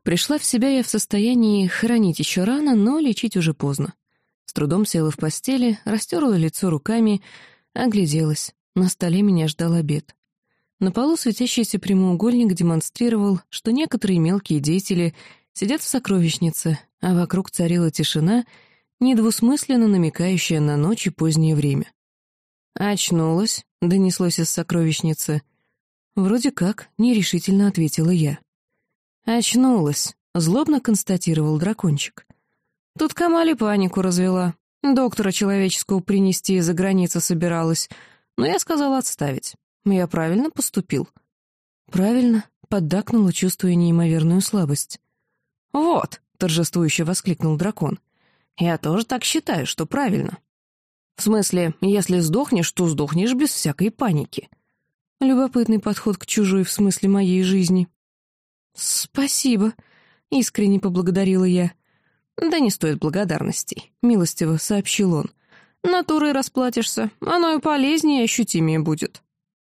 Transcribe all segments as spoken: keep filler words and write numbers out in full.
Пришла в себя я в состоянии хранить еще рано, но лечить уже поздно. С трудом села в постели, растерла лицо руками, огляделась. На столе меня ждал обед. На полу светящийся прямоугольник демонстрировал, что некоторые мелкие деятели сидят в сокровищнице, а вокруг царила тишина, недвусмысленно намекающая на ночь и позднее время. «Очнулась», — донеслось из сокровищницы. «Вроде как», — нерешительно ответила я. «Очнулась», — злобно констатировал дракончик. «Тут Камали панику развела. Доктора человеческого принести из-за границы собиралась, но я сказала отставить. Я правильно поступил?» «Правильно», — поддакнула, чувствуя неимоверную слабость. «Вот», — торжествующе воскликнул дракон, — «я тоже так считаю, что правильно. В смысле, если сдохнешь, то сдохнешь без всякой паники». Любопытный подход к чужой в смысле моей жизни. «Спасибо», — искренне поблагодарила я. «Да не стоит благодарностей», — милостиво сообщил он. «Натурой расплатишься, оно и полезнее и ощутимее будет».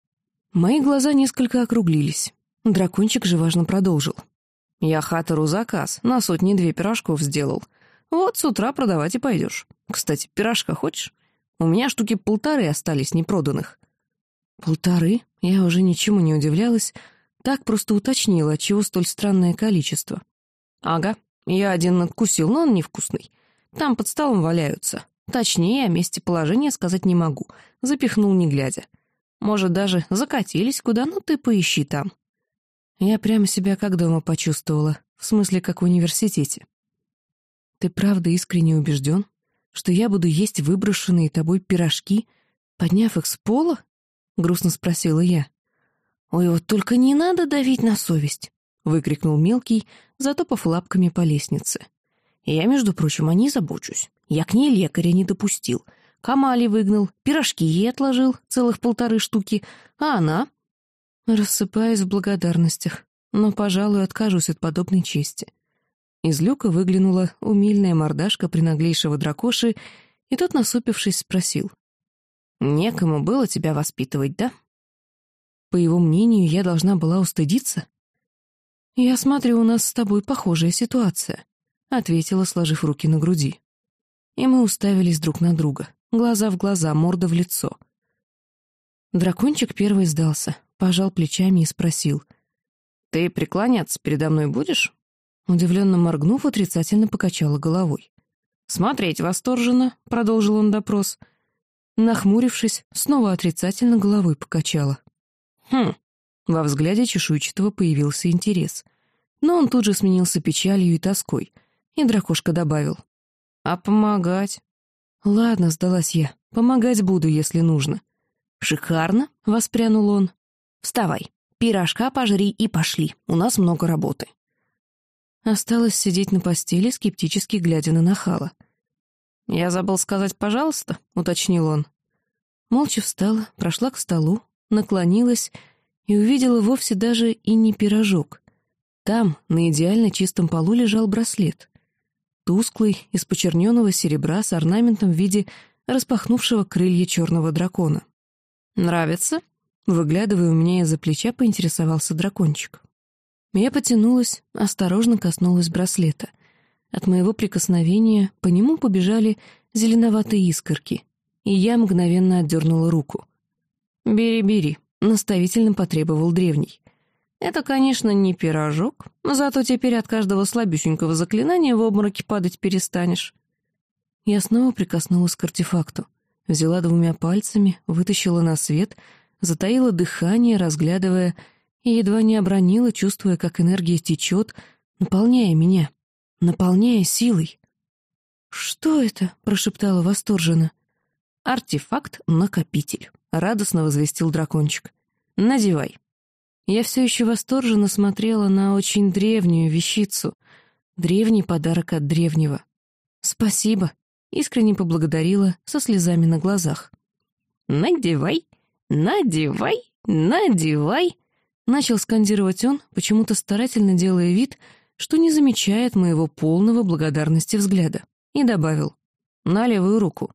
Мои глаза несколько округлились. Дракончик же важно продолжил. «Я Хаттеру заказ, на сотни-две пирожков сделал. Вот с утра продавать и пойдешь. Кстати, пирожка хочешь? У меня штуки полторы остались непроданных». «Полторы?» Я уже ничему не удивлялась, так просто уточнила, отчего столь странное количество. «Ага, я один надкусил, но он невкусный. Там под столом валяются. Точнее, о месте положения сказать не могу. Запихнул не глядя. Может, даже закатились куда, ну ты поищи там». Я прямо себя как дома почувствовала, в смысле, как в университете. «Ты правда искренне убежден, что я буду есть выброшенные тобой пирожки, подняв их с пола?» — грустно спросила я. «Ой, вот только не надо давить на совесть!» — выкрикнул мелкий, затопав лапками по лестнице. «Я, между прочим, о ней забочусь. Я к ней лекаря не допустил. Камали выгнал, пирожки ей отложил, целых полторы штуки, а она...» Рассыпаюсь в благодарностях, но, пожалуй, откажусь от подобной чести. Из люка выглянула умильная мордашка принаглейшего дракоши, и тот, насупившись, спросил. «Некому было тебя воспитывать, да?» По его мнению, я должна была устыдиться? «Я смотрю, у нас с тобой похожая ситуация», — ответила, сложив руки на груди. И мы уставились друг на друга, глаза в глаза, морда в лицо. Дракончик первый сдался, пожал плечами и спросил. «Ты преклоняться передо мной будешь?» Удивленно моргнув, отрицательно покачала головой. «Смотреть восторженно», — продолжил он допрос. Нахмурившись, снова отрицательно головой покачала. «Хм». Во взгляде чешуйчатого появился интерес. Но он тут же сменился печалью и тоской, и дракошка добавил. «А помогать?» «Ладно», — сдалась я, — «помогать буду, если нужно». «Шикарно», — воспрянул он. «Вставай, пирожка пожри и пошли, у нас много работы». Осталось сидеть на постели, скептически глядя на нахала. «Я забыл сказать «пожалуйста», — уточнил он. Молча встала, прошла к столу, наклонилась и увидела вовсе даже и не пирожок. Там, на идеально чистом полу, лежал браслет. Тусклый, из почерненного серебра с орнаментом в виде распахнувшего крылья черного дракона. «Нравится?» — выглядывая у меня из-за плеча, поинтересовался дракончик. Я потянулась, осторожно коснулась браслета. От моего прикосновения по нему побежали зеленоватые искорки, и я мгновенно отдернула руку. «Бери, бери», — наставительно потребовал древний. «Это, конечно, не пирожок, но зато теперь от каждого слабюсенького заклинания в обмороке падать перестанешь». Я снова прикоснулась к артефакту, взяла двумя пальцами, вытащила на свет, затаила дыхание, разглядывая, и едва не обронила, чувствуя, как энергия течет, наполняя меня, наполняя силой. «Что это?» — прошептала восторженно. «Артефакт-накопитель», — радостно возвестил дракончик. «Надевай». Я все еще восторженно смотрела на очень древнюю вещицу, древний подарок от древнего. «Спасибо», — искренне поблагодарила, со слезами на глазах. «Надевай, надевай, надевай», — начал скандировать он, почему-то старательно делая вид, что не замечает моего полного благодарности взгляда, и добавил «на левую руку».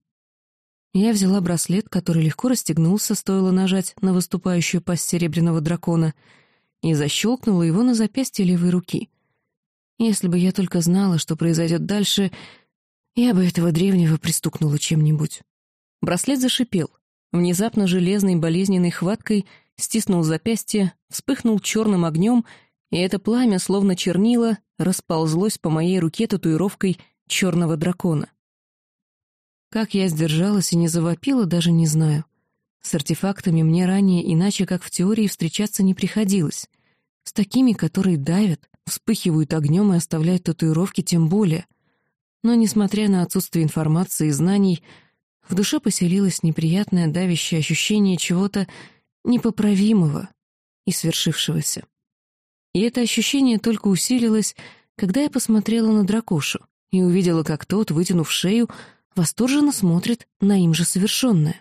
Я взяла браслет, который легко расстегнулся, стоило нажать на выступающую пасть серебряного дракона, и защелкнула его на запястье левой руки. Если бы я только знала, что произойдет дальше, я бы этого древнего пристукнула чем-нибудь. Браслет зашипел. Внезапно железной болезненной хваткой стиснул запястье, вспыхнул черным огнем, и это пламя, словно чернила, расползлось по моей руке татуировкой черного дракона. Как я сдержалась и не завопила, даже не знаю. С артефактами мне ранее иначе, как в теории, встречаться не приходилось. С такими, которые давят, вспыхивают огнем и оставляют татуировки, тем более. Но, несмотря на отсутствие информации и знаний, в душе поселилось неприятное давящее ощущение чего-то непоправимого и свершившегося. И это ощущение только усилилось, когда я посмотрела на дракошу и увидела, как тот, вытянув шею, восторженно смотрит на им же совершенное.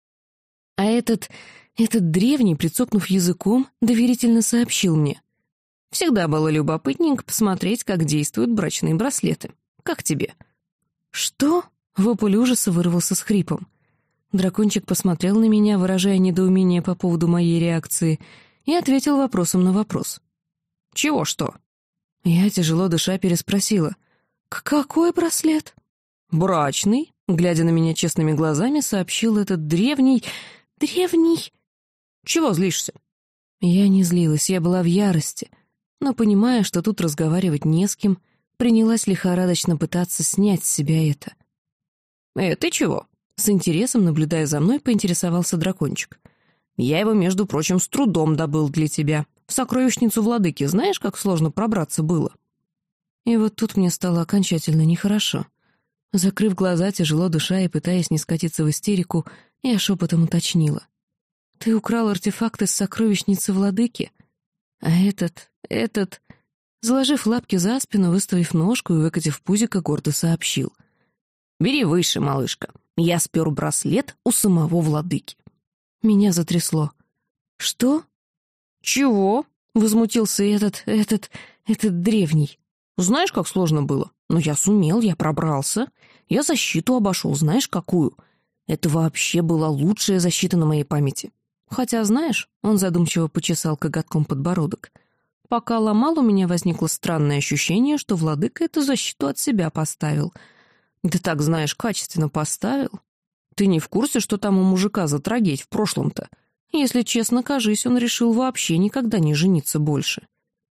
А этот, этот древний, прицокнув языком, доверительно сообщил мне: «Всегда было любопытненько посмотреть, как действуют брачные браслеты. Как тебе?» «Что?» — вопль ужаса вырвался с хрипом. Дракончик посмотрел на меня, выражая недоумение по поводу моей реакции, и ответил вопросом на вопрос. «Чего что?» Я, тяжело дыша, переспросила. «Какой браслет?» «Брачный», — глядя на меня честными глазами, сообщил этот древний... древний... «Чего злишься?» Я не злилась, я была в ярости, но, понимая, что тут разговаривать не с кем, принялась лихорадочно пытаться снять с себя это. «Э, ты чего?» — с интересом, наблюдая за мной, поинтересовался дракончик. «Я его, между прочим, с трудом добыл для тебя. В сокровищницу владыки знаешь, как сложно пробраться было?» И вот тут мне стало окончательно нехорошо. Закрыв глаза, тяжело дыша и пытаясь не скатиться в истерику, я шепотом уточнила. «Ты украл артефакт из сокровищницы владыки? А этот, этот...» Заложив лапки за спину, выставив ножку и выкатив пузико, гордо сообщил. «Бери выше, малышка. Я спер браслет у самого владыки». Меня затрясло. «Что?» «Чего?» — возмутился этот, этот, этот древний. «Знаешь, как сложно было? Но я сумел, я пробрался. Я защиту обошел, знаешь, какую? Это вообще была лучшая защита на моей памяти. Хотя, знаешь, он задумчиво почесал коготком подбородок. Пока ломал, у меня возникло странное ощущение, что владыка эту защиту от себя поставил. Да так, знаешь, качественно поставил. Ты не в курсе, что там у мужика за трагедь в прошлом-то? Если честно, кажись, он решил вообще никогда не жениться больше».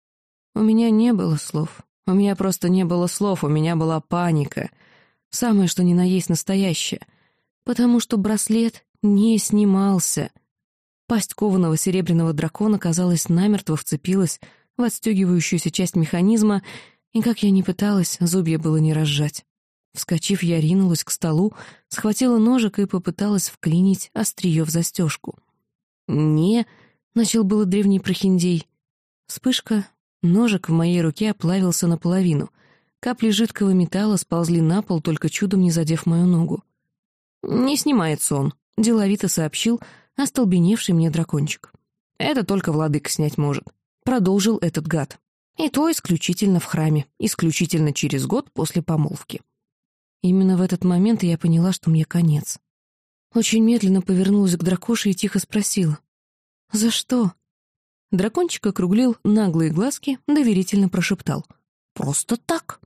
У меня не было слов. У меня просто не было слов, у меня была паника. Самое, что ни на есть настоящее. Потому что браслет не снимался. Пасть кованого серебряного дракона, казалось, намертво вцепилась в отстегивающуюся часть механизма, и, как я ни пыталась, зубья было не разжать. Вскочив, я ринулась к столу, схватила ножик и попыталась вклинить острие в застежку. «Не», — начал было древний прохиндей. Вспышка, ножик в моей руке оплавился наполовину. Капли жидкого металла сползли на пол, только чудом не задев мою ногу. «Не снимается он», — деловито сообщил остолбеневший мне дракончик. «Это только владыка снять может», — продолжил этот гад. «И то исключительно в храме, исключительно через год после помолвки». Именно в этот момент я поняла, что мне конец. Очень медленно повернулась к дракоше и тихо спросила. «За что?» Дракончик округлил наглые глазки, доверительно прошептал. «Просто так».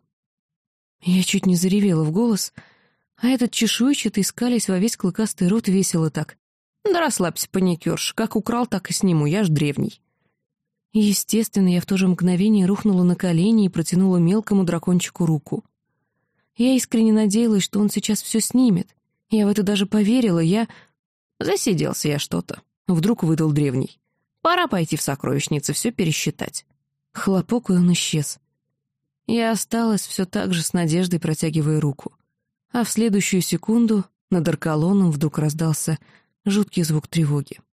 Я чуть не заревела в голос, а этот чешуйчатый, скалясь во весь клыкастый рот, весело так. «Да расслабься, паникерш, как украл, так и сниму, я ж древний». Естественно, я в то же мгновение рухнула на колени и протянула мелкому дракончику руку. Я искренне надеялась, что он сейчас все снимет. Я в это даже поверила, я... Засиделся я что-то. Вдруг выдал древний. Пора пойти в сокровищницу, все пересчитать. Хлопок, и он исчез. Я осталась все так же с надеждой, протягивая руку. А в следующую секунду над Аркалоном вдруг раздался жуткий звук тревоги.